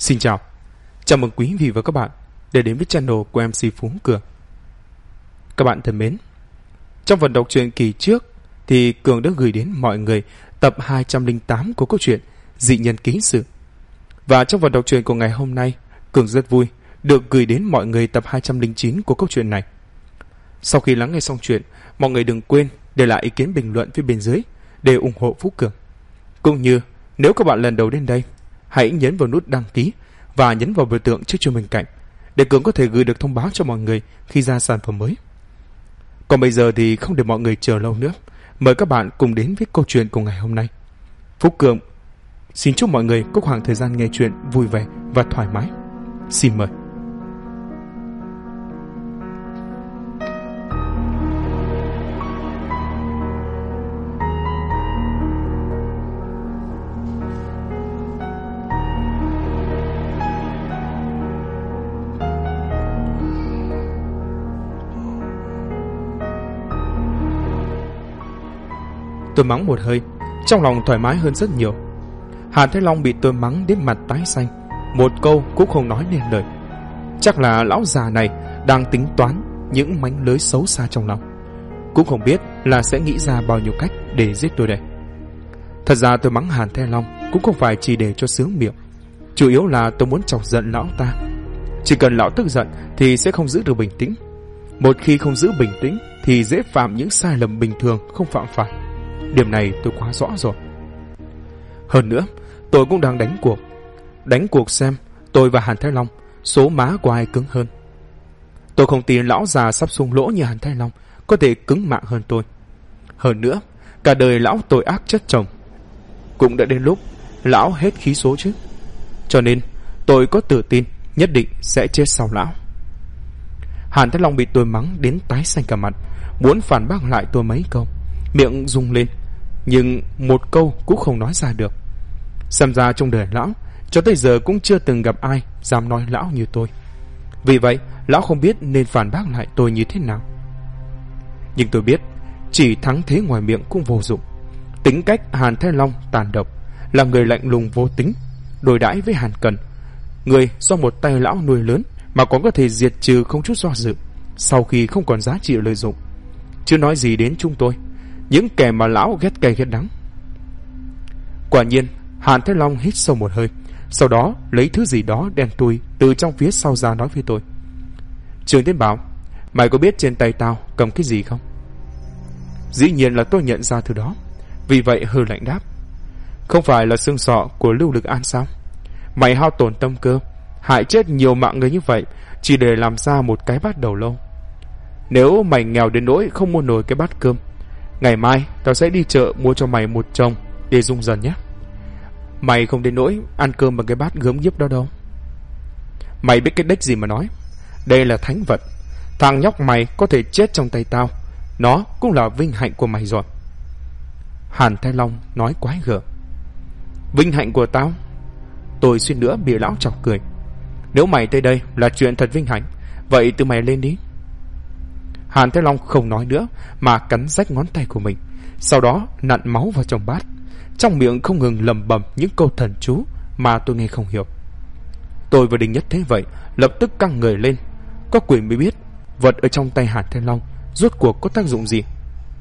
Xin chào, chào mừng quý vị và các bạn đã đến với channel của MC Phú Cường. Các bạn thân mến, trong phần đọc truyện kỳ trước thì Cường đã gửi đến mọi người tập 208 của câu chuyện Dị Nhân Ký Sự. Và trong phần đọc truyện của ngày hôm nay, Cường rất vui được gửi đến mọi người tập 209 của câu chuyện này. Sau khi lắng nghe xong chuyện, mọi người đừng quên để lại ý kiến bình luận phía bên dưới để ủng hộ Phú Cường. Cũng như nếu các bạn lần đầu đến đây, hãy nhấn vào nút đăng ký và nhấn vào biểu tượng trước chuông bên cạnh để Cường có thể gửi được thông báo cho mọi người khi ra sản phẩm mới. Còn bây giờ thì không để mọi người chờ lâu nữa, mời các bạn cùng đến với câu chuyện của ngày hôm nay. Phú Cường xin chúc mọi người có khoảng thời gian nghe chuyện vui vẻ và thoải mái. Xin mời. Tôi mắng một hơi, trong lòng thoải mái hơn rất nhiều. Hàn Thái Long bị tôi mắng đến mặt tái xanh, một câu cũng không nói nên lời. Chắc là lão già này đang tính toán những mánh lưới xấu xa trong lòng, cũng không biết là sẽ nghĩ ra bao nhiêu cách để giết tôi đây. Thật ra tôi mắng Hàn Thái Long cũng không phải chỉ để cho sướng miệng, chủ yếu là tôi muốn chọc giận lão ta. Chỉ cần lão tức giận thì sẽ không giữ được bình tĩnh. Một khi không giữ bình tĩnh thì dễ phạm những sai lầm bình thường không phạm phải. Điểm này tôi quá rõ rồi. Hơn nữa, tôi cũng đang đánh cuộc xem tôi và Hàn Thái Long số má của ai cứng hơn. Tôi không tin lão già sắp sung lỗ như Hàn Thái Long có thể cứng mạng hơn tôi. Hơn nữa, cả đời lão tội ác chất chồng, cũng đã đến lúc lão hết khí số chứ. Cho nên tôi có tự tin nhất định sẽ chết sau lão. Hàn Thái Long bị tôi mắng đến tái xanh cả mặt, muốn phản bác lại tôi mấy câu, miệng rung lên, nhưng một câu cũng không nói ra được. Xem ra trong đời lão cho tới giờ cũng chưa từng gặp ai dám nói lão như tôi. Vì vậy lão không biết nên phản bác lại tôi như thế nào. Nhưng tôi biết chỉ thắng thế ngoài miệng cũng vô dụng. Tính cách Hàn Thái Long tàn độc, là người lạnh lùng vô tính, đối đãi với Hàn Cần, người do một tay lão nuôi lớn mà còn có thể diệt trừ không chút do dự sau khi không còn giá trị lợi dụng. Chưa nói gì đến chúng tôi, những kẻ mà lão ghét cay ghét đắng. Quả nhiên Hàn Thái Long hít sâu một hơi, sau đó lấy thứ gì đó đen thui từ trong phía sau ra nói với tôi: Trường Tiến Bảo, mày có biết trên tay tao cầm cái gì không? Dĩ nhiên là tôi nhận ra thứ đó, vì vậy hừ lạnh đáp: Không phải là xương sọ của Lưu Lực An sao? Mày hao tổn tâm cơ, hại chết nhiều mạng người như vậy chỉ để làm ra một cái bát đầu lâu. Nếu mày nghèo đến nỗi không mua nổi cái bát cơm, ngày mai tao sẽ đi chợ mua cho mày một chồng để dùng dần nhé. Mày không đến nỗi ăn cơm bằng cái bát gớm ghiếc đó đâu. Mày biết cái đếch gì mà nói. Đây là thánh vật. Thằng nhóc mày có thể chết trong tay tao, nó cũng là vinh hạnh của mày rồi. Hàn Thái Long nói quái gở. Vinh hạnh của tao? Tôi suýt nữa bị lão chọc cười. Nếu mày tới đây là chuyện thật vinh hạnh, vậy tự mày lên đi. Hàn Thái Long không nói nữa mà cắn rách ngón tay của mình, sau đó nặn máu vào trong bát, trong miệng không ngừng lẩm bẩm những câu thần chú mà tôi nghe không hiểu. Tôi vừa định nhất thế vậy, lập tức căng người lên. Có quỷ mới biết vật ở trong tay Hàn Thái Long rốt cuộc có tác dụng gì.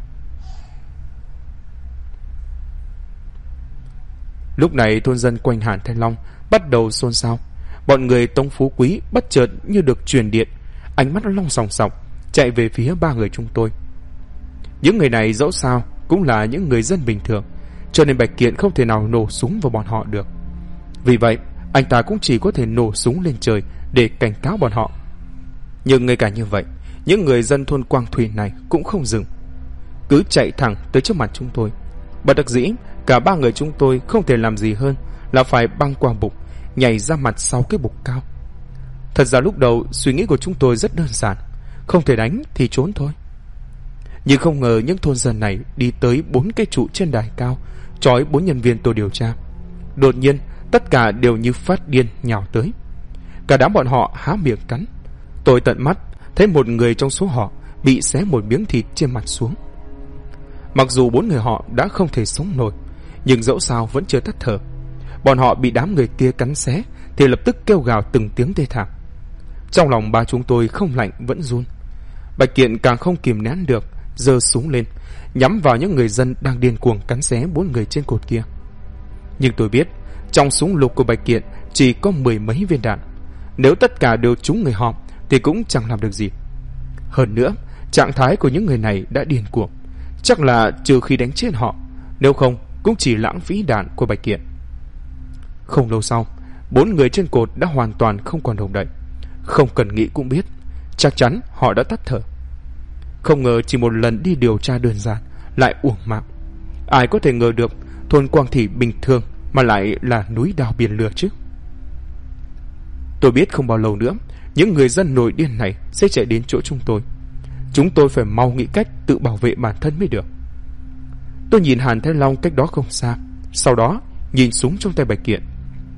Lúc này thôn dân quanh Hàn Thái Long bắt đầu xôn xao. Bọn người Tống Phú Quý bất chợt như được truyền điện, ánh mắt long sòng sọc chạy về phía ba người chúng tôi. Những người này dẫu sao cũng là những người dân bình thường, cho nên Bạch Kiện không thể nào nổ súng vào bọn họ được. Vì vậy anh ta cũng chỉ có thể nổ súng lên trời để cảnh cáo bọn họ. Nhưng ngay cả như vậy, những người dân thôn Quang Thủy này cũng không dừng, cứ chạy thẳng tới trước mặt chúng tôi. Bất đắc dĩ, cả ba người chúng tôi không thể làm gì hơn là phải băng qua bục, nhảy ra mặt sau cái bục cao. Thật ra lúc đầu suy nghĩ của chúng tôi rất đơn giản, không thể đánh thì trốn thôi. Nhưng không ngờ những thôn dân này đi tới 4 cái trụ trên đài cao, trói 4 nhân viên tôi điều tra. Đột nhiên tất cả đều như phát điên nhào tới. Cả đám bọn họ há miệng cắn. Tôi tận mắt thấy một người trong số họ bị xé một miếng thịt trên mặt xuống. Mặc dù 4 người họ đã không thể sống nổi, nhưng dẫu sao vẫn chưa tắt thở. bọn họ bị đám người kia cắn xé thì lập tức kêu gào từng tiếng thê thảm. Trong lòng ba chúng tôi không lạnh vẫn run. Bạch Kiện càng không kìm nén được, giơ súng lên nhắm vào những người dân đang điên cuồng cắn xé 4 người trên cột kia. Nhưng tôi biết trong súng lục của Bạch Kiện chỉ có 10 mấy viên đạn, nếu tất cả đều trúng người họ thì cũng chẳng làm được gì. Hơn nữa, trạng thái của những người này đã điên cuồng, chắc là trừ khi đánh chết họ, nếu không cũng chỉ lãng phí đạn của Bạch Kiện. Không lâu sau, 4 người trên cột đã hoàn toàn không còn động đậy. Không cần nghĩ cũng biết, chắc chắn họ đã tắt thở. Không ngờ chỉ một lần đi điều tra đơn giản lại uổng mạng. Ai có thể ngờ được thôn Quang Thị bình thường mà lại là núi đao biển lửa chứ. Tôi biết không bao lâu nữa những người dân nổi điên này sẽ chạy đến chỗ chúng tôi. Chúng tôi phải mau nghĩ cách tự bảo vệ bản thân mới được. Tôi nhìn Hàn Thái Long cách đó không xa, sau đó nhìn súng trong tay Bạch Kiện.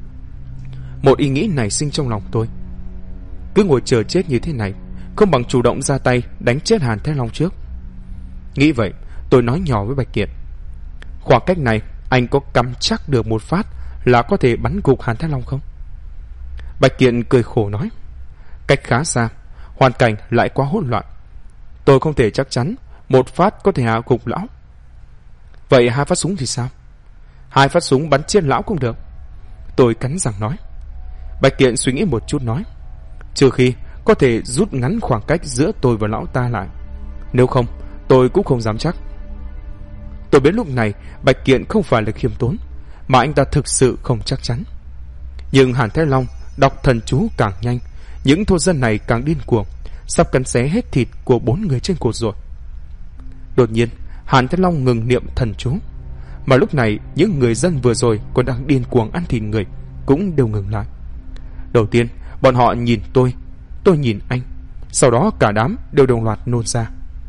Một ý nghĩ nảy sinh trong lòng tôi. Cứ ngồi chờ chết như thế này, không bằng chủ động ra tay đánh chết Hàn Thái Long trước. Nghĩ vậy, tôi nói nhỏ với Bạch Kiện: khoảng cách này anh có cắm chắc được một phát là có thể bắn gục Hàn Thái Long không? Bạch Kiện cười khổ nói: cách khá xa, hoàn cảnh lại quá hỗn loạn, tôi không thể chắc chắn một phát có thể hạ gục lão. Vậy 2 phát súng thì sao? 2 phát súng bắn chết lão cũng được, tôi cắn răng nói. Bạch Kiện suy nghĩ một chút nói: trừ khi có thể rút ngắn khoảng cách giữa tôi và lão ta lại, nếu không tôi cũng không dám chắc. Tôi biết lúc này Bạch Kiện không phải là khiêm tốn, mà anh ta thực sự không chắc chắn. Nhưng Hàn Thái Long đọc thần chú càng nhanh, những thôn dân này càng điên cuồng, sắp cắn xé hết thịt của 4 người trên cột rồi. Đột nhiên Hàn Thái Long ngừng niệm thần chú, mà lúc này những người dân vừa rồi còn đang điên cuồng ăn thịt người cũng đều ngừng lại. Đầu tiên bọn họ nhìn tôi nhìn anh, sau đó cả đám đều đồng loạt nôn ra.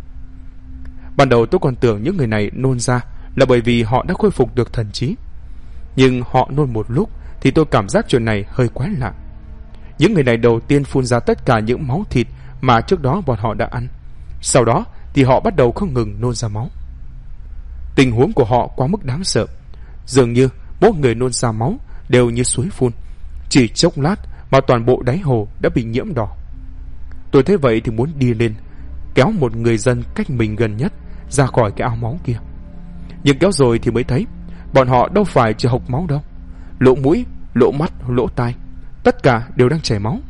Ban đầu tôi còn tưởng những người này nôn ra là bởi vì họ đã khôi phục được thần trí, nhưng họ nôn một lúc thì tôi cảm giác chuyện này hơi quái lạ. Những người này đầu tiên phun ra tất cả những máu thịt mà trước đó bọn họ đã ăn, sau đó thì họ bắt đầu không ngừng nôn ra máu. Tình huống của họ quá mức đáng sợ, dường như mỗi người nôn ra máu đều như suối phun, chỉ chốc lát mà toàn bộ đáy hồ đã bị nhiễm đỏ. Tôi thấy vậy thì muốn đi lên kéo một người dân cách mình gần nhất ra khỏi cái ao máu kia, nhưng kéo rồi thì mới thấy bọn họ đâu phải chỉ hộc máu đâu, lỗ mũi, lỗ mắt, lỗ tai, tất cả đều đang chảy máu.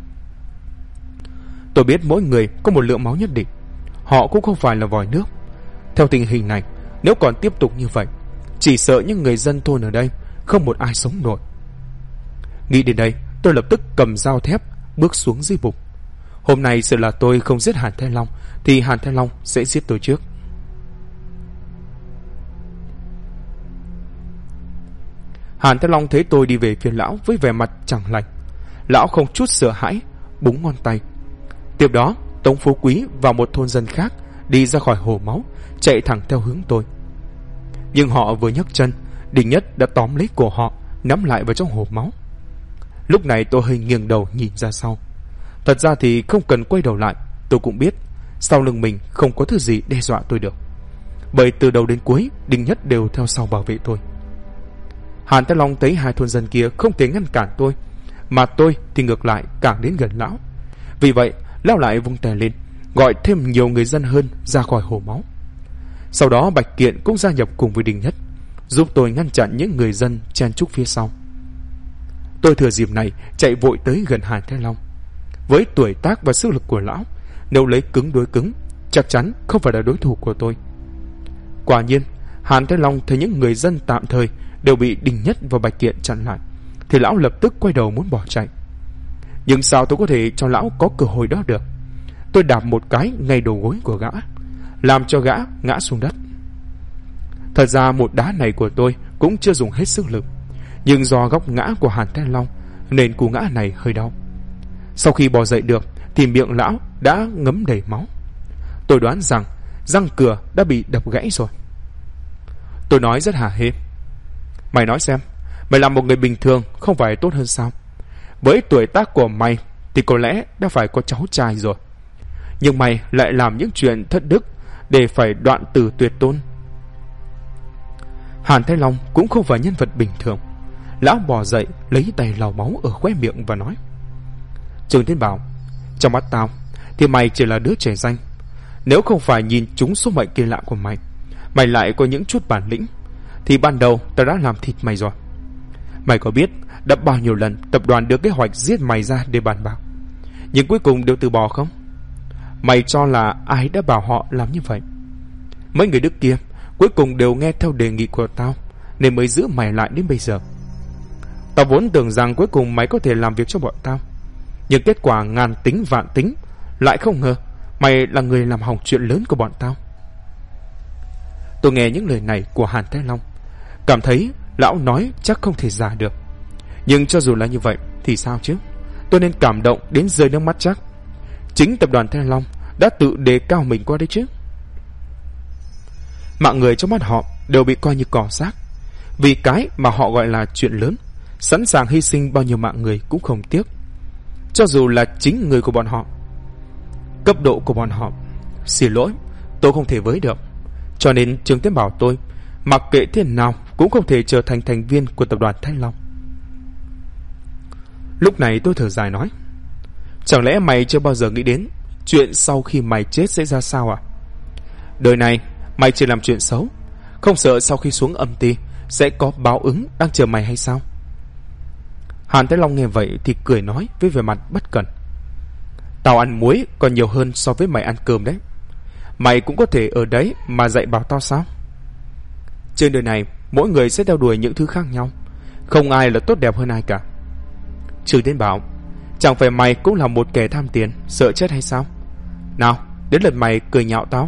Tôi biết mỗi người có một lượng máu nhất định, họ cũng không phải là vòi nước. Theo tình hình này, nếu còn tiếp tục như vậy, chỉ sợ những người dân thôn ở đây không một ai sống nổi. Nghĩ đến đây, tôi lập tức cầm dao thép bước xuống dưới bục. Hôm nay sợ là tôi không giết Hàn Thái Long thì Hàn Thái Long sẽ giết tôi trước. Hàn Thái Long thấy tôi đi về phía lão với vẻ mặt chẳng lành. Lão không chút sợ hãi, búng ngón tay. Tiếp đó Tống Phú Quý và một thôn dân khác đi ra khỏi hồ máu, chạy thẳng theo hướng tôi. Nhưng họ vừa nhấc chân, Đình Nhất đã tóm lấy cổ họ, nắm lại vào trong hồ máu. Lúc này tôi hơi nghiêng đầu nhìn ra sau. Thật ra thì không cần quay đầu lại, tôi cũng biết sau lưng mình không có thứ gì đe dọa tôi được, bởi từ đầu đến cuối Đình Nhất đều theo sau bảo vệ tôi. Hàn Thái Long thấy 2 thôn dân kia không thể ngăn cản tôi, mà tôi thì ngược lại càng đến gần lão. Vì vậy lão lại vung tay lên, gọi thêm nhiều người dân hơn ra khỏi hồ máu. Sau đó Bạch Kiện cũng gia nhập cùng với Đình Nhất, giúp tôi ngăn chặn những người dân chen chúc phía sau. Tôi thừa dịp này chạy vội tới gần Hàn Thái Long. Với tuổi tác và sức lực của lão, nếu lấy cứng đối cứng, chắc chắn không phải là đối thủ của tôi. Quả nhiên, Hàn Thái Long thấy những người dân tạm thời đều bị Đình Nhất và Bạch Kiện chặn lại, thì lão lập tức quay đầu muốn bỏ chạy. Nhưng sao tôi có thể cho lão có cơ hội đó được? Tôi đạp một cái ngay đầu gối của gã, làm cho gã ngã xuống đất. Thật ra một đá này của tôi cũng chưa dùng hết sức lực, nhưng do góc ngã của Hàn Thái Long nên cú ngã này hơi đau. Sau khi bò dậy được thì miệng lão đã ngấm đầy máu. Tôi đoán rằng răng cửa đã bị đập gãy rồi. Tôi nói rất hả hê: mày nói xem, mày làm một người bình thường không phải tốt hơn sao? Với tuổi tác của mày thì có lẽ đã phải có cháu trai rồi, nhưng mày lại làm những chuyện thất đức để phải đoạn tử tuyệt tôn. Hàn Thái Long cũng không phải nhân vật bình thường, Lão bò dậy, lấy tay lau máu ở khóe miệng và nói: Trương Tiến Bảo, trong mắt tao thì mày chỉ là đứa trẻ danh. Nếu không phải nhìn trúng số mệnh kỳ lạ của mày, mày lại có những chút bản lĩnh, thì ban đầu tao đã làm thịt mày rồi. Mày có biết đã bao nhiêu lần tập đoàn đưa kế hoạch giết mày ra để bàn bạc, nhưng cuối cùng đều từ bỏ không? Mày cho là ai đã bảo họ làm như vậy? Mấy người Đức kia cuối cùng đều nghe theo đề nghị của tao, nên mới giữ mày lại đến bây giờ. Tao vốn tưởng rằng cuối cùng mày có thể làm việc cho bọn tao, nhưng kết quả ngàn tính vạn tính, lại không ngờ mày là người làm hỏng chuyện lớn của bọn tao. Tôi nghe những lời này của Hàn Thái Long, cảm thấy lão nói chắc không thể giả được. Nhưng cho dù là như vậy thì sao chứ? Tôi nên cảm động đến rơi nước mắt chắc. Chính tập đoàn Thái Long đã tự đề cao mình qua đấy chứ. Mạng người trong mắt họ đều bị coi như cỏ rác, vì cái mà họ gọi là chuyện lớn, sẵn sàng hy sinh bao nhiêu mạng người cũng không tiếc, cho dù là chính người của bọn họ. Cấp độ của bọn họ, xin lỗi, tôi không thể với được. Cho nên Trương Tiến Bảo tôi, mặc kệ thế nào cũng không thể trở thành thành viên của tập đoàn Thái Long. Lúc này tôi thở dài nói: Chẳng lẽ mày chưa bao giờ nghĩ đến chuyện sau khi mày chết sẽ ra sao à? Đời này mày chỉ làm chuyện xấu, không sợ sau khi xuống âm ti sẽ có báo ứng đang chờ mày hay sao? Hàn Thái Long nghe vậy thì cười nói với vẻ mặt bất cẩn: Tao ăn muối còn nhiều hơn so với mày ăn cơm đấy. Mày cũng có thể ở đấy mà dạy bảo tao sao? Trên đời này mỗi người sẽ theo đuổi những thứ khác nhau, không ai là tốt đẹp hơn ai cả. Trương Tiến Bảo, chẳng phải mày cũng là một kẻ tham tiền, sợ chết hay sao? Nào, đến lượt mày cười nhạo tao.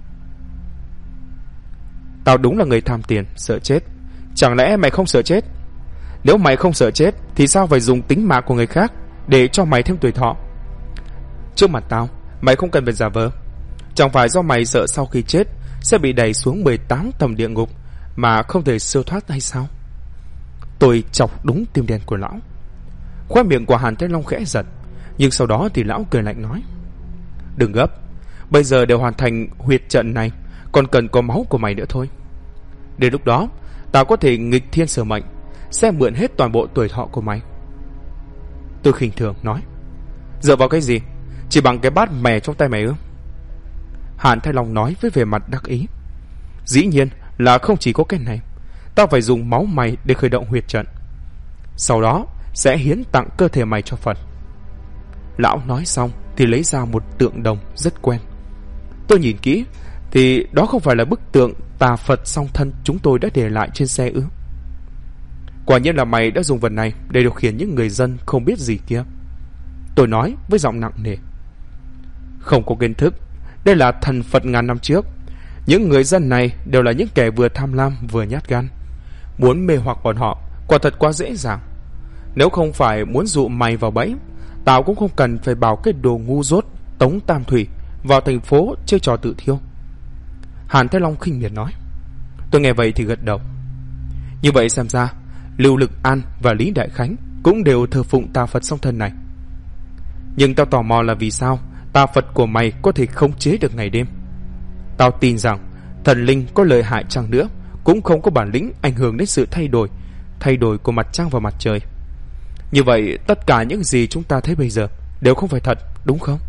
Tao đúng là người tham tiền, sợ chết. Chẳng lẽ mày không sợ chết? Nếu mày không sợ chết thì sao phải dùng tính mạng của người khác để cho mày thêm tuổi thọ? Trước mặt tao, mày không cần phải giả vờ. Chẳng phải do mày sợ sau khi chết sẽ bị đẩy xuống 18 tầng địa ngục mà không thể siêu thoát hay sao? Tôi chọc đúng tim đen của lão. Khóe miệng của Hàn Thái Long khẽ giật, nhưng sau đó thì lão cười lạnh nói: Đừng gấp, bây giờ đều hoàn thành huyệt trận này, còn cần có máu của mày nữa thôi. Đến lúc đó tao có thể nghịch thiên sở mệnh, sẽ mượn hết toàn bộ tuổi thọ của mày. Tôi khinh thường nói: Dựa vào cái gì? Chỉ bằng cái bát mè trong tay mày ư? Hàn Thái Long nói với vẻ mặt đắc ý: Dĩ nhiên là không chỉ có cái này. Tao phải dùng máu mày để khởi động huyệt trận, sau đó sẽ hiến tặng cơ thể mày cho Phật. Lão nói xong thì lấy ra một tượng đồng rất quen. Tôi nhìn kỹ thì đó không phải là bức tượng tà Phật song thân chúng tôi đã để lại trên xe ư? Quả nhiên là mày đã dùng vật này để điều khiển những người dân không biết gì kia. Tôi nói với giọng nặng nề: Không có kiến thức, đây là thần Phật ngàn năm trước. Những người dân này đều là những kẻ vừa tham lam vừa nhát gan. Muốn mê hoặc bọn họ quả thật quá dễ dàng. Nếu không phải muốn dụ mày vào bẫy, tao cũng không cần phải bảo cái đồ ngu dốt Tống Tam Thủy vào thành phố chơi trò tự thiêu. Hàn Thái Long khinh miệt nói. Tôi nghe vậy thì gật đầu. Như vậy xem ra Lưu Lực An và Lý Đại Khánh cũng đều thờ phụng tà Phật song thân này. Nhưng tao tò mò là vì sao tà Phật của mày có thể khống chế được ngày đêm. Tao tin rằng thần linh có lợi hại chăng nữa cũng không có bản lĩnh ảnh hưởng đến sự thay đổi của mặt trăng và mặt trời. Như vậy tất cả những gì chúng ta thấy bây giờ đều không phải thật, đúng không?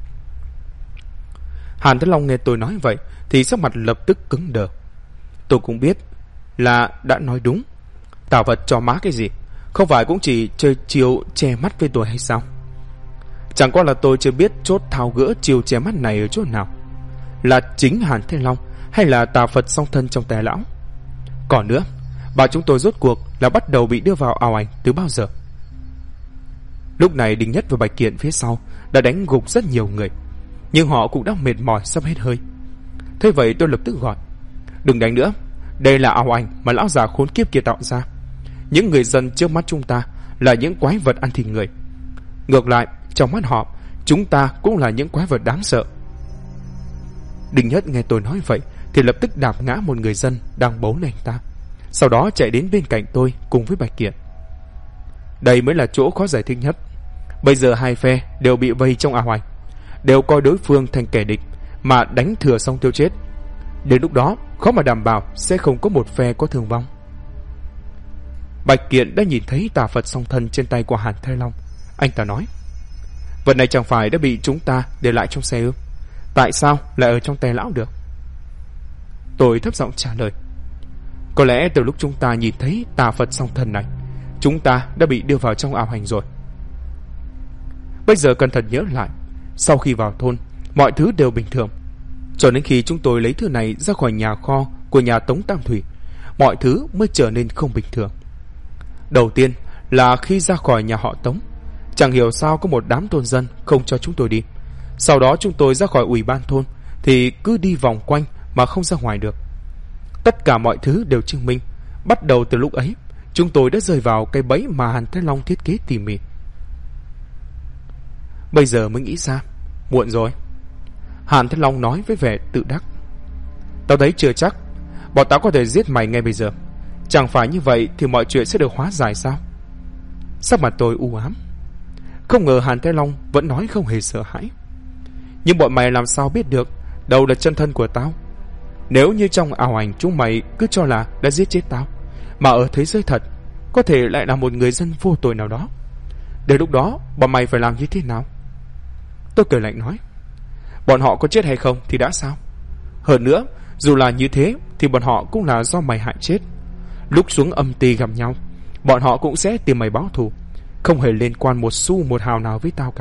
Hàn Thái Long nghe tôi nói vậy thì sắc mặt lập tức cứng đờ. Tôi cũng biết là đã nói đúng. Tà Phật cho má cái gì, không phải cũng chỉ chơi chiêu che mắt với tôi hay sao? Chẳng qua là tôi chưa biết chốt tháo gỡ chiêu che mắt này ở chỗ nào, là chính Hàn Thái Long hay là tà Phật song thân trong tay lão. Còn nữa, bà chúng tôi rốt cuộc là bắt đầu bị đưa vào ảo ảnh từ bao giờ? Lúc này Đinh Nhất và Bạch Kiện phía sau đã đánh gục rất nhiều người, nhưng họ cũng đã mệt mỏi sắp hết hơi. Thế vậy tôi lập tức gọi: Đừng đánh nữa, đây là ảo ảnh mà lão già khốn kiếp kia tạo ra. Những người dân trước mắt chúng ta là những quái vật ăn thịt người. Ngược lại, trong mắt họ, chúng ta cũng là những quái vật đáng sợ. Đinh Nhất nghe tôi nói vậy thì lập tức đạp ngã một người dân đang bấu lên anh ta, sau đó chạy đến bên cạnh tôi cùng với Bạch Kiện. Đây mới là chỗ khó giải thích nhất. Bây giờ hai phe đều bị vây trong ảo ảnh, đều coi đối phương thành kẻ địch mà đánh thừa xong tiêu chết. Đến lúc đó khó mà đảm bảo sẽ không có một phe có thương vong. Bạch Kiện đã nhìn thấy tà Phật song thân trên tay của Hàn Thái Long. Anh ta nói: vật này chẳng phải đã bị chúng ta để lại trong xe ư? Tại sao lại ở trong tay lão được? Tôi thấp giọng trả lời: có lẽ từ lúc chúng ta nhìn thấy tà Phật song thân này, chúng ta đã bị đưa vào trong ảo hành rồi. Bây giờ cẩn thận nhớ lại, sau khi vào thôn, mọi thứ đều bình thường. Cho đến khi chúng tôi lấy thứ này ra khỏi nhà kho của nhà Tống Tam Thủy, mọi thứ mới trở nên không bình thường. Đầu tiên là khi ra khỏi nhà họ Tống, chẳng hiểu sao có một đám thôn dân không cho chúng tôi đi. Sau đó chúng tôi ra khỏi ủy ban thôn thì cứ đi vòng quanh mà không ra ngoài được. Tất cả mọi thứ đều chứng minh, bắt đầu từ lúc ấy, chúng tôi đã rơi vào cái bẫy mà Hàn Thái Long thiết kế tỉ mỉ. Bây giờ mới nghĩ ra, muộn rồi. Hàn Thái Long nói với vẻ tự đắc: tao thấy chưa chắc bọn tao có thể giết mày ngay bây giờ. Chẳng phải như vậy thì mọi chuyện sẽ được hóa giải sao? Sắc mặt tôi u ám. Không ngờ Hàn Thái Long vẫn nói không hề sợ hãi. Nhưng bọn mày làm sao biết được đâu là chân thân của tao? Nếu như trong ảo ảnh chúng mày cứ cho là đã giết chết tao, mà ở thế giới thật có thể lại là một người dân vô tội nào đó, đến lúc đó bọn mày phải làm như thế nào? Tôi cười lạnh nói: bọn họ có chết hay không thì đã sao? Hơn nữa, dù là như thế thì bọn họ cũng là do mày hại chết. Lúc xuống âm ti gặp nhau, bọn họ cũng sẽ tìm mày báo thù, không hề liên quan một xu một hào nào với tao cả.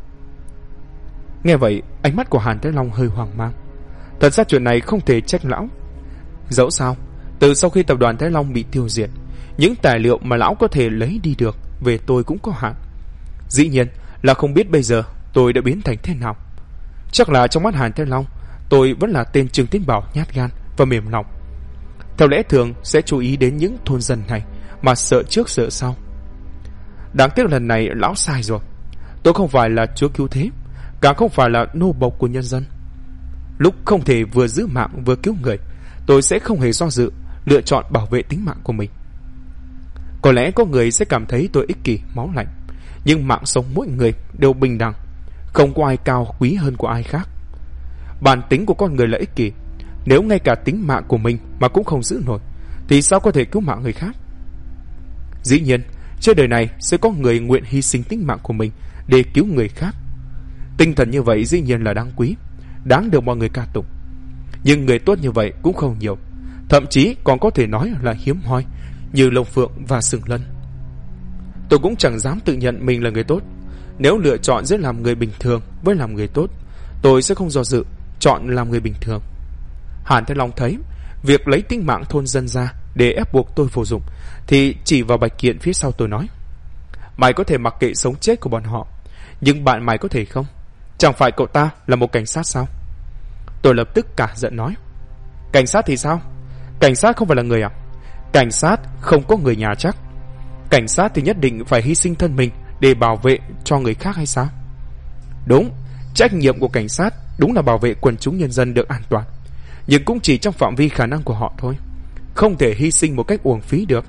Nghe vậy, ánh mắt của Hàn Thái Long hơi hoang mang. Thật ra chuyện này không thể trách lão. Dẫu sao, từ sau khi tập đoàn Thái Long bị tiêu diệt, những tài liệu mà lão có thể lấy đi được về tôi cũng có hạn. Dĩ nhiên là không biết bây giờ tôi đã biến thành thế nào. Chắc là trong mắt Hàn Thái Long, tôi vẫn là tên Trương Tiến Bảo nhát gan và mềm lòng. Theo lẽ thường sẽ chú ý đến những thôn dân này mà sợ trước sợ sau. Đáng tiếc lần này lão sai rồi. Tôi không phải là chúa cứu thế, càng không phải là nô bộc của nhân dân. Lúc không thể vừa giữ mạng vừa cứu người, tôi sẽ không hề do dự lựa chọn bảo vệ tính mạng của mình. Có lẽ có người sẽ cảm thấy tôi ích kỷ, máu lạnh, nhưng mạng sống mỗi người đều bình đẳng, không có ai cao quý hơn của ai khác. Bản tính của con người là ích kỷ. Nếu ngay cả tính mạng của mình mà cũng không giữ nổi, thì sao có thể cứu mạng người khác? Dĩ nhiên, trên đời này sẽ có người nguyện hy sinh tính mạng của mình để cứu người khác. Tinh thần như vậy dĩ nhiên là đáng quý, đáng được mọi người ca tụng. Nhưng người tốt như vậy cũng không nhiều, thậm chí còn có thể nói là hiếm hoi, như Long Phượng và Sừng Lân. Tôi cũng chẳng dám tự nhận mình là người tốt. Nếu lựa chọn giữa làm người bình thường với làm người tốt, tôi sẽ không do dự chọn làm người bình thường. Hàn Thái Long thấy việc lấy tính mạng thôn dân ra để ép buộc tôi vô dụng, thì chỉ vào Bạch Kiện phía sau tôi nói: mày có thể mặc kệ sống chết của bọn họ, nhưng bạn mày có thể không? Chẳng phải cậu ta là một cảnh sát sao? Tôi lập tức cả giận nói: cảnh sát thì sao? Cảnh sát không phải là người à? Cảnh sát không có người nhà chắc. Cảnh sát thì nhất định phải hy sinh thân mình để bảo vệ cho người khác hay sao? Đúng, trách nhiệm của cảnh sát đúng là bảo vệ quần chúng nhân dân được an toàn, nhưng cũng chỉ trong phạm vi khả năng của họ thôi, không thể hy sinh một cách uổng phí được.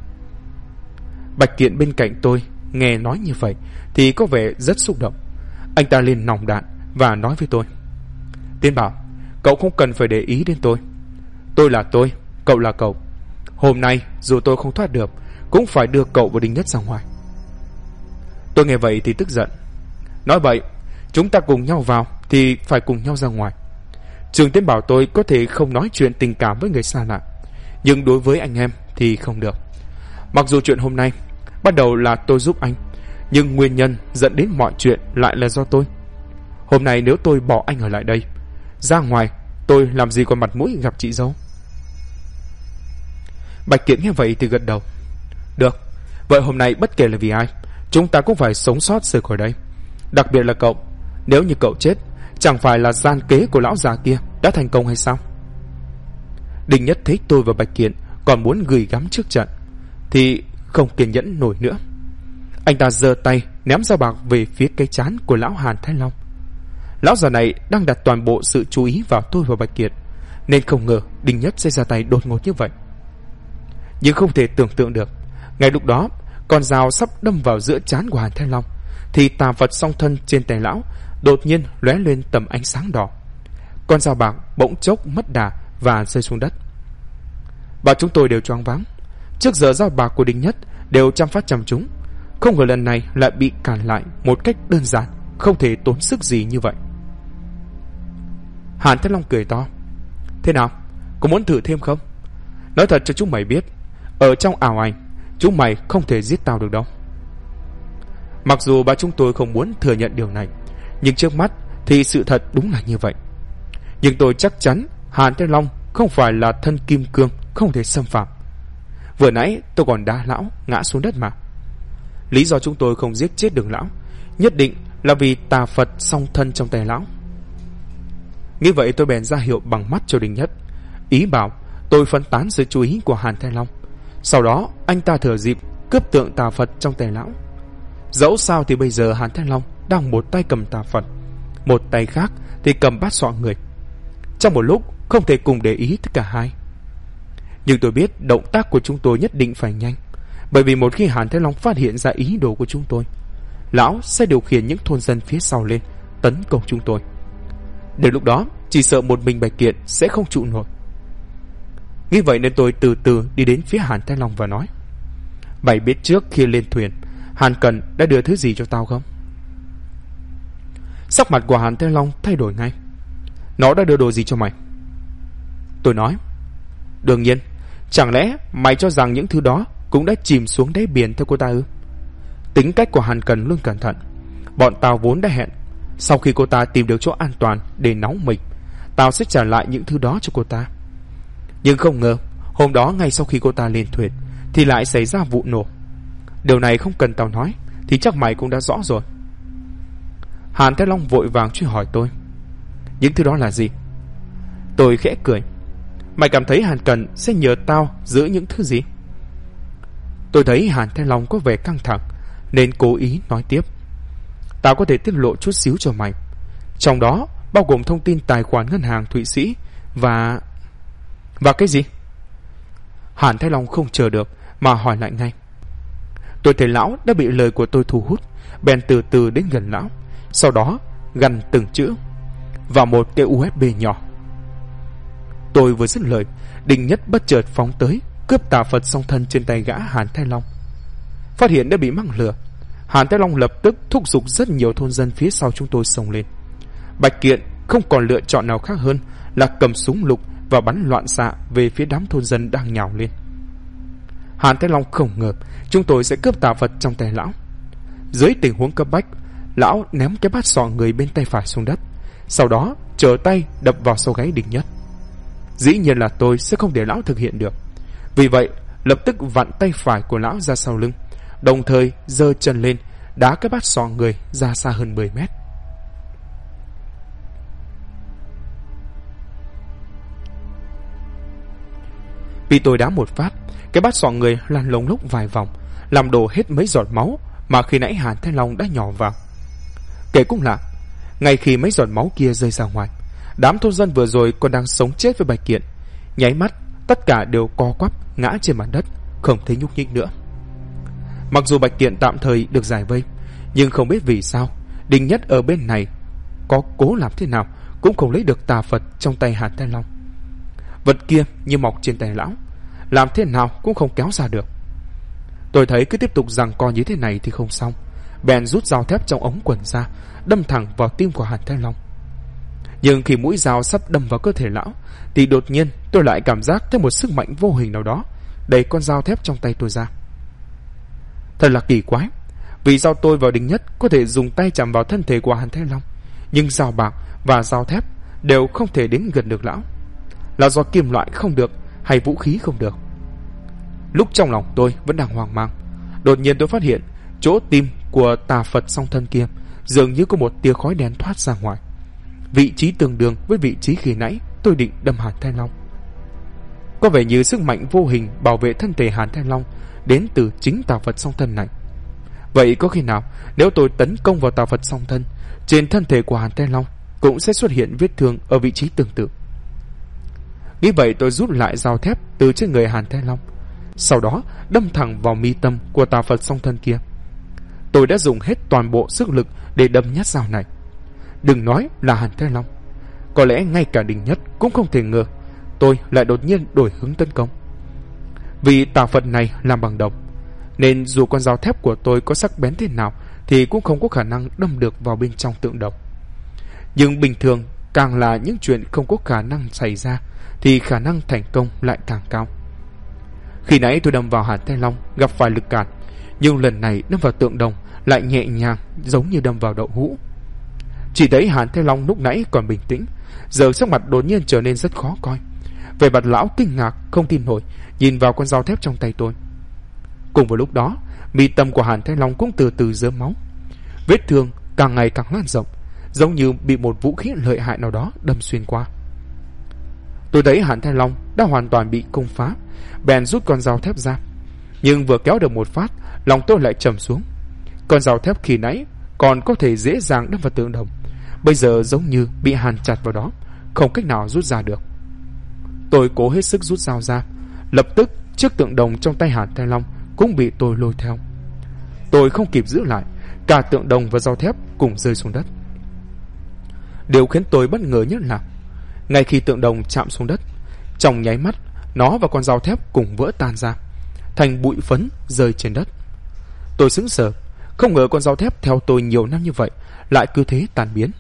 Bạch Kiện bên cạnh tôi nghe nói như vậy thì có vẻ rất xúc động. Anh ta lên nòng đạn và nói với tôi: Tiến Bảo, cậu không cần phải để ý đến tôi. Tôi là tôi, cậu là cậu. Hôm nay dù tôi không thoát được, cũng phải đưa cậu và Đinh Nhất ra ngoài. Tôi nghe vậy thì tức giận. Nói vậy, chúng ta cùng nhau vào thì phải cùng nhau ra ngoài. Trường Tiến Bảo tôi có thể không nói chuyện tình cảm với người xa lạ, nhưng đối với anh em thì không được. Mặc dù chuyện hôm nay bắt đầu là tôi giúp anh, nhưng nguyên nhân dẫn đến mọi chuyện lại là do tôi. Hôm nay nếu tôi bỏ anh ở lại đây, ra ngoài tôi làm gì còn mặt mũi gặp chị dâu. Bạch Kiện nghe vậy thì gật đầu. Được, vậy hôm nay bất kể là vì ai, chúng ta cũng phải sống sót rời khỏi đây. Đặc biệt là cậu. Nếu như cậu chết, chẳng phải là gian kế của lão già kia đã thành công hay sao? Đinh Nhất thấy tôi và Bạch Kiện còn muốn gửi gắm trước trận thì không kiên nhẫn nổi nữa. Anh ta giơ tay ném dao bạc về phía cái trán của lão Hàn Thái Long. Lão già này đang đặt toàn bộ sự chú ý vào tôi và Bạch Kiệt, nên không ngờ Đinh Nhất sẽ ra tay đột ngột như vậy. Nhưng không thể tưởng tượng được, ngay lúc đó con dao sắp đâm vào giữa trán của Hàn Thái Long thì tà Phật song thân trên tay lão đột nhiên lóe lên tầm ánh sáng đỏ. Con dao bạc bỗng chốc mất đà và rơi xuống đất. Và chúng tôi đều choáng váng. Trước giờ giao bạc của Đinh Nhất đều trăm phát trăm trúng, không ngờ lần này lại bị cản lại một cách đơn giản, không thể tốn sức gì như vậy. Hàn Thế Long cười to. Thế nào, có muốn thử thêm không? Nói thật cho chúng mày biết, ở trong ảo ảnh chúng mày không thể giết tao được đâu. Mặc dù ba chúng tôi không muốn thừa nhận điều này, nhưng trước mắt thì sự thật đúng là như vậy. Nhưng tôi chắc chắn Hàn Thế Long không phải là thân kim cương không thể xâm phạm. Vừa nãy tôi còn đá lão ngã xuống đất mà. Lý do chúng tôi không giết chết được lão nhất định là vì tà Phật song thân trong tay lão. Như vậy tôi bèn ra hiệu bằng mắt cho Đinh Nhất, ý bảo tôi phân tán sự chú ý của Hàn Thế Long. Sau đó anh ta thừa dịp cướp tượng tà Phật trong tay lão. Dẫu sao thì bây giờ Hàn Thế Long đang một tay cầm tà Phật, một tay khác thì cầm bát xọ người. Trong một lúc không thể cùng để ý tất cả hai. Nhưng tôi biết động tác của chúng tôi nhất định phải nhanh, bởi vì một khi Hàn Thế Long phát hiện ra ý đồ của chúng tôi, lão sẽ điều khiển những thôn dân phía sau lên tấn công chúng tôi. Đến lúc đó chỉ sợ một mình Bạch Kiện sẽ không trụ nổi. Nghĩ vậy nên tôi từ từ đi đến phía Hàn Thế Long và nói: Mày biết trước khi lên thuyền Hàn Cần đã đưa thứ gì cho tao không? Sắc mặt của Hàn Thế Long thay đổi ngay. Nó đã đưa đồ gì cho mày? Tôi nói: Đương nhiên, chẳng lẽ mày cho rằng những thứ đó cũng đã chìm xuống đáy biển theo cô ta ư? Tính cách của Hàn Cần luôn cẩn thận. Bọn tao vốn đã hẹn sau khi cô ta tìm được chỗ an toàn để nóng mình, tao sẽ trả lại những thứ đó cho cô ta. Nhưng không ngờ hôm đó ngay sau khi cô ta lên thuyền thì lại xảy ra vụ nổ. Điều này không cần tao nói thì chắc mày cũng đã rõ rồi. Hàn Thế Long vội vàng truy hỏi tôi: Những thứ đó là gì? Tôi khẽ cười: Mày cảm thấy Hàn Cần sẽ nhờ tao giữ những thứ gì? Tôi thấy Hàn Thế Long có vẻ căng thẳng nên cố ý nói tiếp: Tao có thể tiết lộ chút xíu cho mày, trong đó bao gồm thông tin tài khoản ngân hàng Thụy Sĩ và cái gì? Hàn Thế Long không chờ được mà hỏi lại ngay. Tôi thấy lão đã bị lời của tôi thu hút, bèn từ từ đến gần lão, sau đó gằn từng chữ vào một cái USB nhỏ. Tôi vừa dứt lời, Đinh Nhất bất chợt phóng tới cướp tà Phật song thân trên tay gã Hàn Thế Long. Phát hiện đã bị mắc lừa, Hàn Thế Long lập tức thúc giục rất nhiều thôn dân phía sau chúng tôi xông lên. Bạch Kiện không còn lựa chọn nào khác hơn là cầm súng lục và bắn loạn xạ về phía đám thôn dân đang nhào lên. Hàn Thế Long không ngờ chúng tôi sẽ cướp tà Phật trong tay lão. Dưới tình huống cấp bách, lão ném cái bát xọ người bên tay phải xuống đất, sau đó trở tay đập vào sau gáy Đinh Nhất. Dĩ nhiên là tôi sẽ không để lão thực hiện được, vì vậy lập tức vặn tay phải của lão ra sau lưng, đồng thời giơ chân lên đá cái bát xọ người ra xa hơn 10 mét. Vì tôi đá một phát, cái bát xọ người lăn lông lốc vài vòng, làm đổ hết mấy giọt máu mà khi nãy Hàn Thế Long đã nhỏ vào. Kể cũng lạ, ngay khi mấy giọt máu kia rơi ra ngoài, đám thôn dân vừa rồi còn đang sống chết với Bạch Kiện, nháy mắt tất cả đều co quắp ngã trên mặt đất, không thấy nhúc nhích nữa. Mặc dù Bạch Kiện tạm thời được giải vây, nhưng không biết vì sao Đinh Nhất ở bên này có cố làm thế nào cũng không lấy được tà Phật trong tay Hàn Thế Long. Vật kia như mọc trên tay lão, làm thế nào cũng không kéo ra được. Tôi thấy cứ tiếp tục giằng co như thế này thì không xong, bèn rút dao thép trong ống quần ra, đâm thẳng vào tim của Hàn Thế Long. Nhưng khi mũi dao sắp đâm vào cơ thể lão thì đột nhiên tôi lại cảm giác thấy một sức mạnh vô hình nào đó đẩy con dao thép trong tay tôi ra. Thật là kỳ quái, vì sao tôi và Đinh Nhất có thể dùng tay chạm vào thân thể của Hàn Thế Long, nhưng dao bạc và dao thép đều không thể đến gần được lão? Là do kim loại không được hay vũ khí không được? Lúc trong lòng tôi vẫn đang hoang mang, đột nhiên tôi phát hiện chỗ tim của tà Phật song thân kia dường như có một tia khói đen thoát ra ngoài, vị trí tương đương với vị trí khi nãy tôi định đâm Hàn Thế Long. Có vẻ như sức mạnh vô hình bảo vệ thân thể Hàn Thế Long đến từ chính tà Phật song thân này. Vậy có khi nào nếu tôi tấn công vào tà Phật song thân, trên thân thể của Hàn Thế Long cũng sẽ xuất hiện vết thương ở vị trí tương tự? Nghĩ vậy tôi rút lại dao thép từ trên người Hàn Thế Long, sau đó đâm thẳng vào mi tâm của tà Phật song thân kia. Tôi đã dùng hết toàn bộ sức lực để đâm nhát dao này. Đừng nói là Hàn Thế Long, có lẽ ngay cả Đinh Nhất cũng không thể ngờ tôi lại đột nhiên đổi hướng tấn công. Vì tà Phật này làm bằng đồng, nên dù con dao thép của tôi có sắc bén thế nào thì cũng không có khả năng đâm được vào bên trong tượng đồng. Nhưng bình thường, càng là những chuyện không có khả năng xảy ra thì khả năng thành công lại càng cao. Khi nãy tôi đâm vào Hàn Thái Long gặp phải lực cản, nhưng lần này đâm vào tượng đồng lại nhẹ nhàng, giống như đâm vào đậu hũ. Chỉ thấy Hàn Thái Long lúc nãy còn bình tĩnh, giờ sắc mặt đột nhiên trở nên rất khó coi. Vẻ mặt lão kinh ngạc không tin nổi nhìn vào con dao thép trong tay tôi. Cùng với lúc đó, mi tâm của Hàn Thái Long cũng từ từ rớm máu. Vết thương càng ngày càng lan rộng, giống như bị một vũ khí lợi hại nào đó đâm xuyên qua. Tôi thấy Hàn Thái Long đã hoàn toàn bị công phá, bèn rút con dao thép ra. Nhưng vừa kéo được một phát, lòng tôi lại trầm xuống. Con dao thép khi nãy còn có thể dễ dàng đâm vào tượng đồng, bây giờ giống như bị hàn chặt vào đó, không cách nào rút ra được. Tôi cố hết sức rút dao ra, lập tức chiếc tượng đồng trong tay Hàn Thái Long cũng bị tôi lôi theo. Tôi không kịp giữ lại, cả tượng đồng và dao thép cùng rơi xuống đất. Điều khiến tôi bất ngờ nhất là ngay khi tượng đồng chạm xuống đất, trong nháy mắt nó và con dao thép cùng vỡ tan ra thành bụi phấn rơi trên đất. Tôi sững sờ, không ngờ con dao thép theo tôi nhiều năm như vậy lại cứ thế tan biến.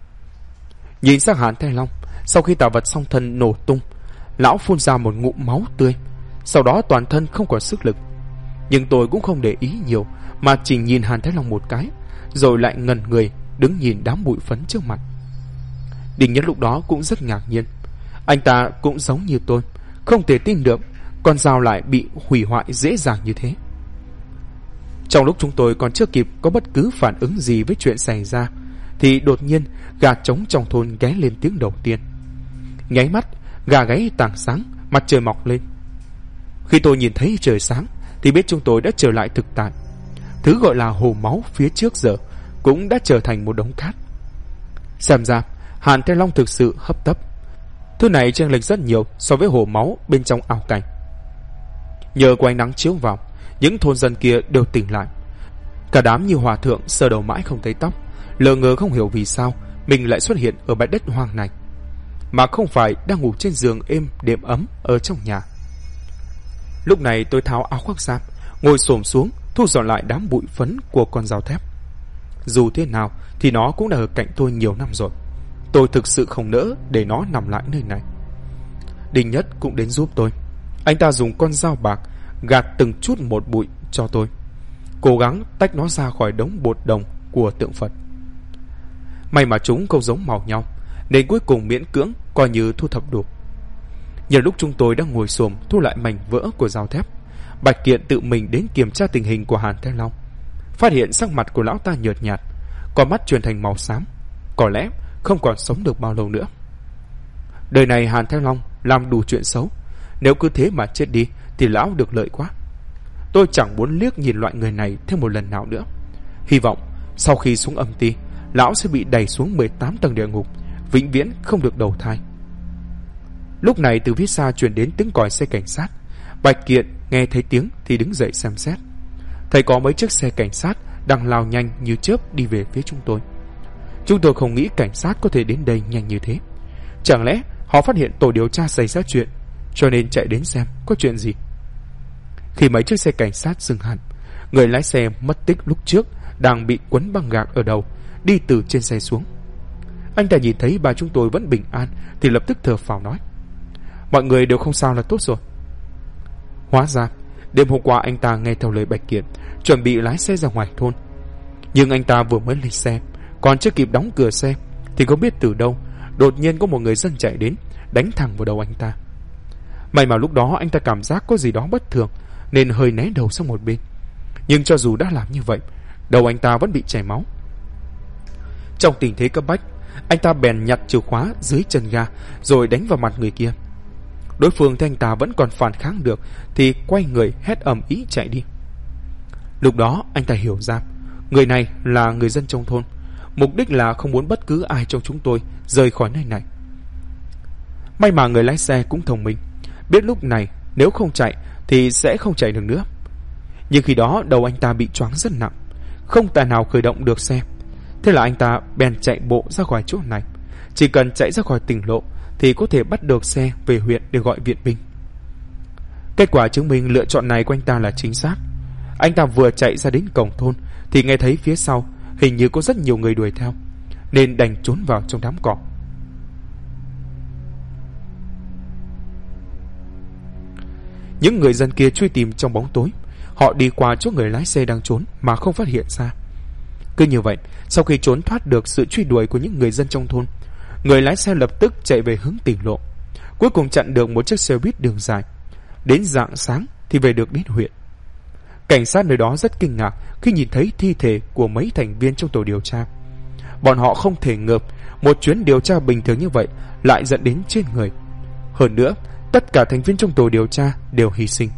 Nhìn sang Hàn Thái Long, sau khi tà vật song thân nổ tung, lão phun ra một ngụm máu tươi, sau đó toàn thân không còn sức lực. Nhưng tôi cũng không để ý nhiều, mà chỉ nhìn Hàn Thái Long một cái, rồi lại ngẩn người đứng nhìn đám bụi phấn trước mặt. Đinh Nhất lúc đó cũng rất ngạc nhiên. Anh ta cũng giống như tôi, không thể tin được con dao lại bị hủy hoại dễ dàng như thế. Trong lúc chúng tôi còn chưa kịp có bất cứ phản ứng gì với chuyện xảy ra, thì đột nhiên gà trống trong thôn gáy lên tiếng đầu tiên. Nháy mắt, gà gáy tảng sáng, mặt trời mọc lên. Khi tôi nhìn thấy trời sáng thì biết chúng tôi đã trở lại thực tại. Thứ gọi là hồ máu phía trước giờ cũng đã trở thành một đống cát. Xem ra Hàn Thái Long thực sự hấp tấp. Thứ này chênh lệch rất nhiều so với hồ máu bên trong ảo cảnh. Nhờ có ánh nắng chiếu vào, những thôn dân kia đều tỉnh lại. Cả đám như hòa thượng sờ đầu mãi không thấy tóc, lờ ngờ không hiểu vì sao mình lại xuất hiện ở bãi đất hoang này, mà không phải đang ngủ trên giường êm đệm ấm ở trong nhà. Lúc này tôi tháo áo khoác ra, ngồi xổm xuống thu dọn lại đám bụi phấn của con dao thép. Dù thế nào thì nó cũng đã ở cạnh tôi nhiều năm rồi, tôi thực sự không nỡ để nó nằm lại nơi này. Đinh Nhất cũng đến giúp tôi. Anh ta dùng con dao bạc gạt từng chút một bụi cho tôi, cố gắng tách nó ra khỏi đống bột đồng của tượng Phật. May mà chúng không giống màu nhau, nên cuối cùng miễn cưỡng coi như thu thập đủ. Nhân lúc chúng tôi đang ngồi xổm thu lại mảnh vỡ của dao thép, Bạch Kiện tự mình đến kiểm tra tình hình của Hàn Thái Long. Phát hiện sắc mặt của lão ta nhợt nhạt, con mắt chuyển thành màu xám, có lẽ không còn sống được bao lâu nữa. Đời này Hàn Thái Long làm đủ chuyện xấu, nếu cứ thế mà chết đi thì lão được lợi quá. Tôi chẳng muốn liếc nhìn loại người này thêm một lần nào nữa. Hy vọng sau khi xuống âm ti, lão sẽ bị đẩy xuống 18 tầng địa ngục, vĩnh viễn không được đầu thai. Lúc này từ phía xa truyền đến tiếng còi xe cảnh sát. Bạch Kiện nghe thấy tiếng thì đứng dậy xem xét, thấy có mấy chiếc xe cảnh sát đang lao nhanh như chớp đi về phía chúng tôi. Chúng tôi không nghĩ cảnh sát có thể đến đây nhanh như thế. Chẳng lẽ họ phát hiện tổ điều tra xảy ra chuyện, cho nên chạy đến xem có chuyện gì. Khi mấy chiếc xe cảnh sát dừng hẳn, người lái xe mất tích lúc trước đang bị quấn băng gạc ở đầu đi từ trên xe xuống. Anh ta nhìn thấy ba chúng tôi vẫn bình an thì lập tức thở phào nói: mọi người đều không sao là tốt rồi. Hóa ra đêm hôm qua anh ta nghe theo lời Bạch Kiện, chuẩn bị lái xe ra ngoài thôn. Nhưng anh ta vừa mới lên xe, còn chưa kịp đóng cửa xe thì không biết từ đâu đột nhiên có một người dân chạy đến, đánh thẳng vào đầu anh ta. May mà lúc đó anh ta cảm giác có gì đó bất thường nên hơi né đầu sang một bên. Nhưng cho dù đã làm như vậy, đầu anh ta vẫn bị chảy máu. Trong tình thế cấp bách, anh ta bèn nhặt chìa khóa dưới chân ga rồi đánh vào mặt người kia. Đối phương thấy anh ta vẫn còn phản kháng được thì quay người hét ầm ĩ chạy đi. Lúc đó anh ta hiểu ra người này là người dân trong thôn, mục đích là không muốn bất cứ ai trong chúng tôi rời khỏi nơi này. May mà người lái xe cũng thông minh, biết lúc này nếu không chạy thì sẽ không chạy được nữa. Nhưng khi đó đầu anh ta bị choáng rất nặng, không tài nào khởi động được xe. Thế là anh ta bèn chạy bộ ra khỏi chỗ này. Chỉ cần chạy ra khỏi tỉnh lộ thì có thể bắt được xe về huyện để gọi viện binh. Kết quả chứng minh lựa chọn này của anh ta là chính xác. Anh ta vừa chạy ra đến cổng thôn thì nghe thấy phía sau hình như có rất nhiều người đuổi theo, nên đành trốn vào trong đám cỏ. Những người dân kia truy tìm trong bóng tối. Họ đi qua chỗ người lái xe đang trốn mà không phát hiện ra. Cứ như vậy, sau khi trốn thoát được sự truy đuổi của những người dân trong thôn, người lái xe lập tức chạy về hướng tỉnh lộ. Cuối cùng chặn được một chiếc xe buýt đường dài. Đến rạng sáng thì về được đến huyện. Cảnh sát nơi đó rất kinh ngạc khi nhìn thấy thi thể của mấy thành viên trong tổ điều tra. Bọn họ không thể ngờ một chuyến điều tra bình thường như vậy lại dẫn đến chết người. Hơn nữa, tất cả thành viên trong tổ điều tra đều hy sinh.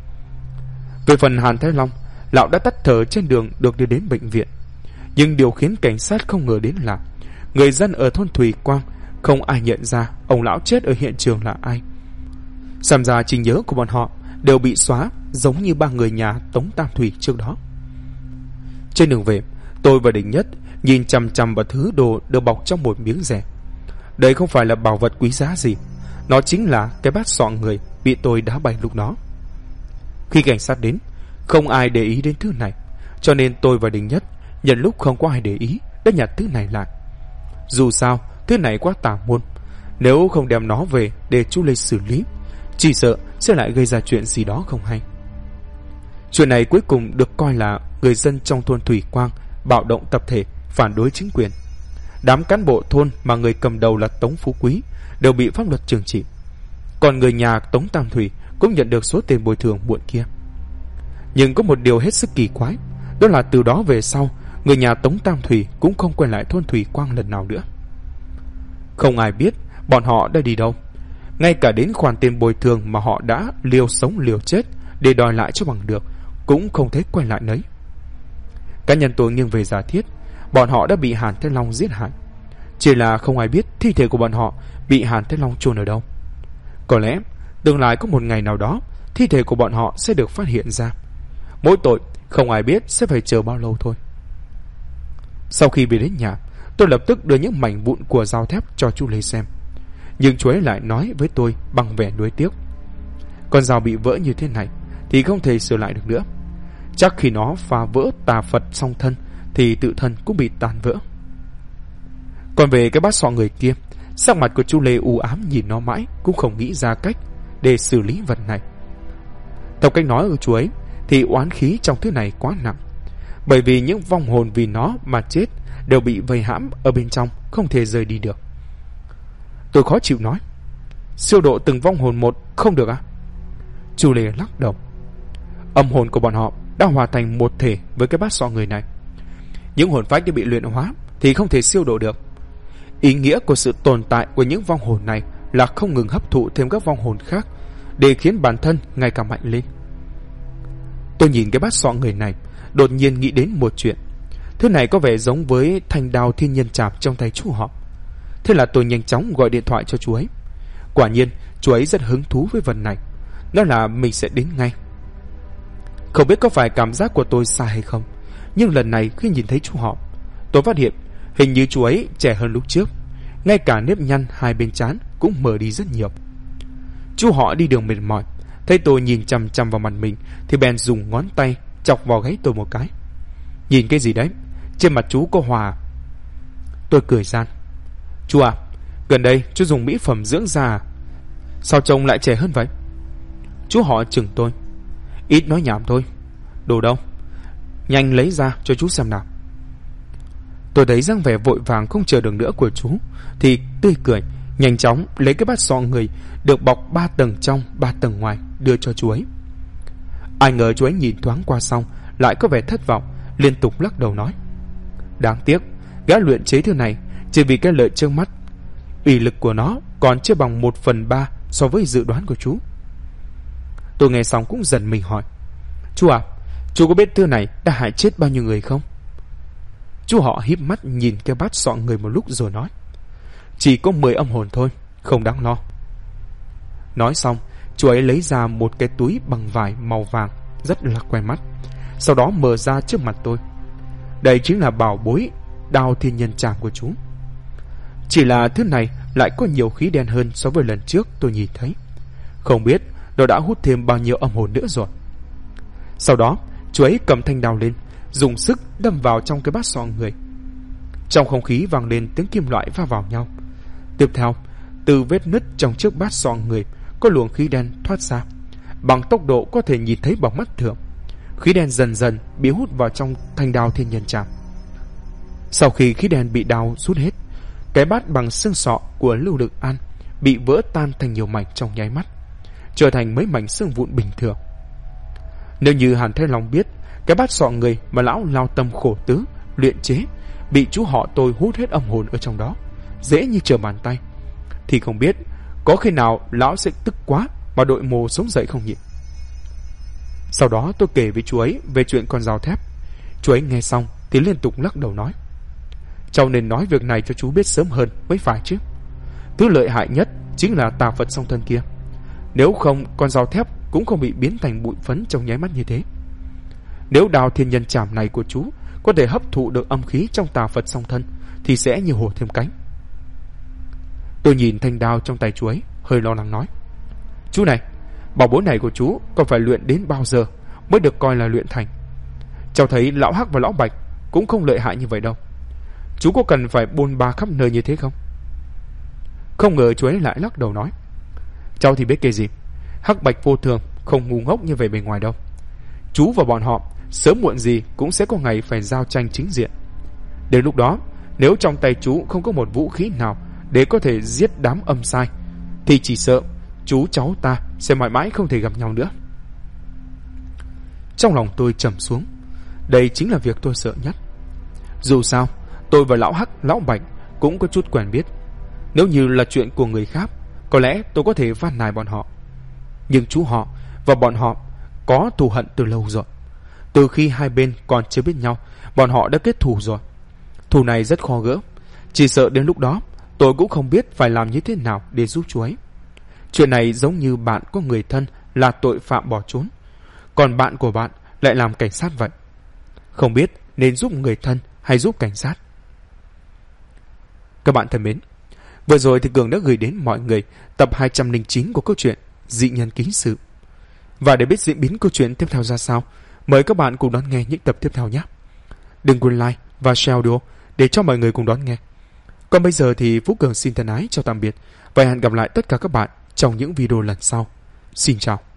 Về phần Hàn Thái Long, lão đã tắt thở trên đường được đưa đến bệnh viện. Nhưng điều khiến cảnh sát không ngờ đến là người dân ở thôn Thủy Quang không ai nhận ra ông lão chết ở hiện trường là ai. Xem ra trí nhớ của bọn họ đều bị xóa, giống như ba người nhà Tống Tam Thủy trước đó. Trên đường về, tôi và Đình Nhất nhìn chằm chằm vào thứ đồ được bọc trong một miếng rẻ. Đây không phải là bảo vật quý giá gì, nó chính là cái bát sọ người bị tôi đá bay lúc đó. Khi cảnh sát đến, không ai để ý đến thứ này, cho nên tôi và Đình Nhất nhân lúc không có ai để ý đã nhặt thứ này lại. Dù sao, thứ này quá tà môn, nếu không đem nó về để chú Lê xử lý, chỉ sợ sẽ lại gây ra chuyện gì đó không hay. Chuyện này cuối cùng được coi là người dân trong thôn Thủy Quang bạo động tập thể phản đối chính quyền. Đám cán bộ thôn mà người cầm đầu là Tống Phú Quý đều bị pháp luật trừng trị. Còn người nhà Tống Tam Thủy cũng nhận được số tiền bồi thường muộn kia. Nhưng có một điều hết sức kỳ quái, đó là từ đó về sau, người nhà Tống Tam Thủy cũng không quay lại thôn Thủy Quang lần nào nữa. Không ai biết bọn họ đã đi đâu. Ngay cả đến khoản tiền bồi thường mà họ đã liều sống liều chết để đòi lại cho bằng được cũng không thấy quay lại nấy. Cá nhân tôi nghiêng về giả thiết bọn họ đã bị Hàn Thái Long giết hại. Chỉ là không ai biết thi thể của bọn họ bị Hàn Thái Long chôn ở đâu. Có lẽ tương lai có một ngày nào đó thi thể của bọn họ sẽ được phát hiện ra. Mỗi tội không ai biết sẽ phải chờ bao lâu thôi. Sau khi về đến nhà, tôi lập tức đưa những mảnh vụn của dao thép cho chú Lê xem. Nhưng chú ấy lại nói với tôi bằng vẻ nuối tiếc: con dao bị vỡ như thế này thì không thể sửa lại được nữa. Chắc khi nó phá vỡ tà Phật song thân thì tự thân cũng bị tan vỡ. Còn về cái bát sọ người kia, sắc mặt của chú Lê u ám nhìn nó mãi cũng không nghĩ ra cách để xử lý vật này. Theo cách nói của chú ấy thì oán khí trong thứ này quá nặng, bởi vì những vong hồn vì nó mà chết đều bị vây hãm ở bên trong, không thể rời đi được. Tôi khó chịu nói: siêu độ từng vong hồn một không được à? Chú Lê lắc đầu: âm hồn của bọn họ đã hòa thành một thể với cái bát sọ người này. Những hồn phách đã bị luyện hóa thì không thể siêu độ được. Ý nghĩa của sự tồn tại của những vong hồn này là không ngừng hấp thụ thêm các vong hồn khác để khiến bản thân ngày càng mạnh lên. Tôi nhìn cái bát sọ người này, đột nhiên nghĩ đến một chuyện. Thứ này có vẻ giống với thanh đao thiên nhân chạp trong tay chú họ. Thế là tôi nhanh chóng gọi điện thoại cho chú ấy. Quả nhiên chú ấy rất hứng thú với vật này, nói là mình sẽ đến ngay. Không biết có phải cảm giác của tôi sai hay không, nhưng lần này khi nhìn thấy chú họ, tôi phát hiện hình như chú ấy trẻ hơn lúc trước. Ngay cả nếp nhăn hai bên trán cũng mờ đi rất nhiều. Chú họ đi đường mệt mỏi, thấy tôi nhìn chằm chằm vào mặt mình thì bèn dùng ngón tay chọc vào gáy tôi một cái. Nhìn cái gì đấy? Trên mặt chú có hòa. Tôi cười gian: chú à, gần đây chú dùng mỹ phẩm dưỡng da à? Sao trông lại trẻ hơn vậy? Chú họ chừng tôi: ít nói nhảm thôi. Đồ đâu? Nhanh lấy ra cho chú xem nào. Tôi thấy dáng vẻ vội vàng không chờ được nữa của chú thì tươi cười, nhanh chóng lấy cái bát sọ người được bọc 3 tầng trong 3 tầng ngoài đưa cho chú ấy. Ai ngờ chú ấy nhìn thoáng qua xong lại có vẻ thất vọng, liên tục lắc đầu nói: đáng tiếc, gã luyện chế thứ này chỉ vì cái lợi trước mắt, uy lực của nó còn chưa bằng 1/3 so với dự đoán của chú. Tôi nghe xong cũng giật mình hỏi: chú à, chú có biết thứ này đã hại chết bao nhiêu người không? Chú họ híp mắt nhìn cái bát sọ người một lúc rồi nói: chỉ có 10 âm hồn thôi, không đáng lo. Nói xong, chú ấy lấy ra một cái túi bằng vải màu vàng rất là quen mắt, sau đó mở ra trước mặt tôi. Đây chính là bảo bối đao thiên nhân trảm của chú. Chỉ là thứ này lại có nhiều khí đen hơn so với lần trước tôi nhìn thấy. Không biết nó đã hút thêm bao nhiêu âm hồn nữa rồi. Sau đó chú ấy cầm thanh đao lên, dùng sức đâm vào trong cái bát sọ người. Trong không khí vang lên tiếng kim loại va vào nhau. Tiếp theo, từ vết nứt trong chiếc bát sọ người có luồng khí đen thoát ra, bằng tốc độ có thể nhìn thấy bằng mắt thường. Khí đen dần dần bị hút vào trong thanh đao thiên nhân trảm. Sau khi khí đen bị đao rút hết, cái bát bằng xương sọ của Lưu Lực An bị vỡ tan thành nhiều mảnh trong nháy mắt, trở thành mấy mảnh xương vụn bình thường. Nếu như Hàn Thái Long biết cái bát sọ người mà lão lao tâm khổ tứ luyện chế bị chú họ tôi hút hết âm hồn ở trong đó, dễ như trở bàn tay, thì không biết có khi nào lão sẽ tức quá mà đội mồ sống dậy không nhỉ? Sau đó tôi kể với chú ấy về chuyện con dao thép. Chú ấy nghe xong thì liên tục lắc đầu nói: cháu nên nói việc này cho chú biết sớm hơn mới phải chứ. Thứ lợi hại nhất chính là tà Phật song thân kia. Nếu không, con dao thép cũng không bị biến thành bụi phấn trong nháy mắt như thế. Nếu đao thiên nhân trảm này của chú có thể hấp thụ được âm khí trong tà Phật song thân thì sẽ như hổ thêm cánh. Tôi nhìn thanh đao trong tay chú ấy, hơi lo lắng nói: chú này, bảo bối này của chú còn phải luyện đến bao giờ mới được coi là luyện thành? Cháu thấy lão Hắc và lão Bạch cũng không lợi hại như vậy đâu. Chú có cần phải bôn ba khắp nơi như thế không? Không ngờ chú ấy lại lắc đầu nói: cháu thì biết cái gì, Hắc Bạch vô thường không ngu ngốc như vậy bề ngoài đâu. Chú và bọn họ sớm muộn gì cũng sẽ có ngày phải giao tranh chính diện. Đến lúc đó, nếu trong tay chú không có một vũ khí nào để có thể giết đám âm sai, thì chỉ sợ chú cháu ta sẽ mãi mãi không thể gặp nhau nữa. Trong lòng tôi trầm xuống. Đây chính là việc tôi sợ nhất. Dù sao, tôi và lão Hắc, lão Bạch cũng có chút quen biết. Nếu như là chuyện của người khác, có lẽ tôi có thể van nài bọn họ. Nhưng chú họ và bọn họ có thù hận từ lâu rồi. Từ khi hai bên còn chưa biết nhau, bọn họ đã kết thù rồi. Thù này rất khó gỡ. Chỉ sợ đến lúc đó tôi cũng không biết phải làm như thế nào để giúp chú ấy. Chuyện này giống như bạn có người thân là tội phạm bỏ trốn, còn bạn của bạn lại làm cảnh sát vậy. Không biết nên giúp người thân hay giúp cảnh sát. Các bạn thân mến, vừa rồi thì Cường đã gửi đến mọi người tập 209 của câu chuyện Dị Nhân Ký Sự. Và để biết diễn biến câu chuyện tiếp theo ra sao, mời các bạn cùng đón nghe những tập tiếp theo nhé. Đừng quên like và share audio để cho mọi người cùng đón nghe. Còn bây giờ thì Phú Cường xin thân ái chào tạm biệt và hẹn gặp lại tất cả các bạn trong những video lần sau. Xin chào.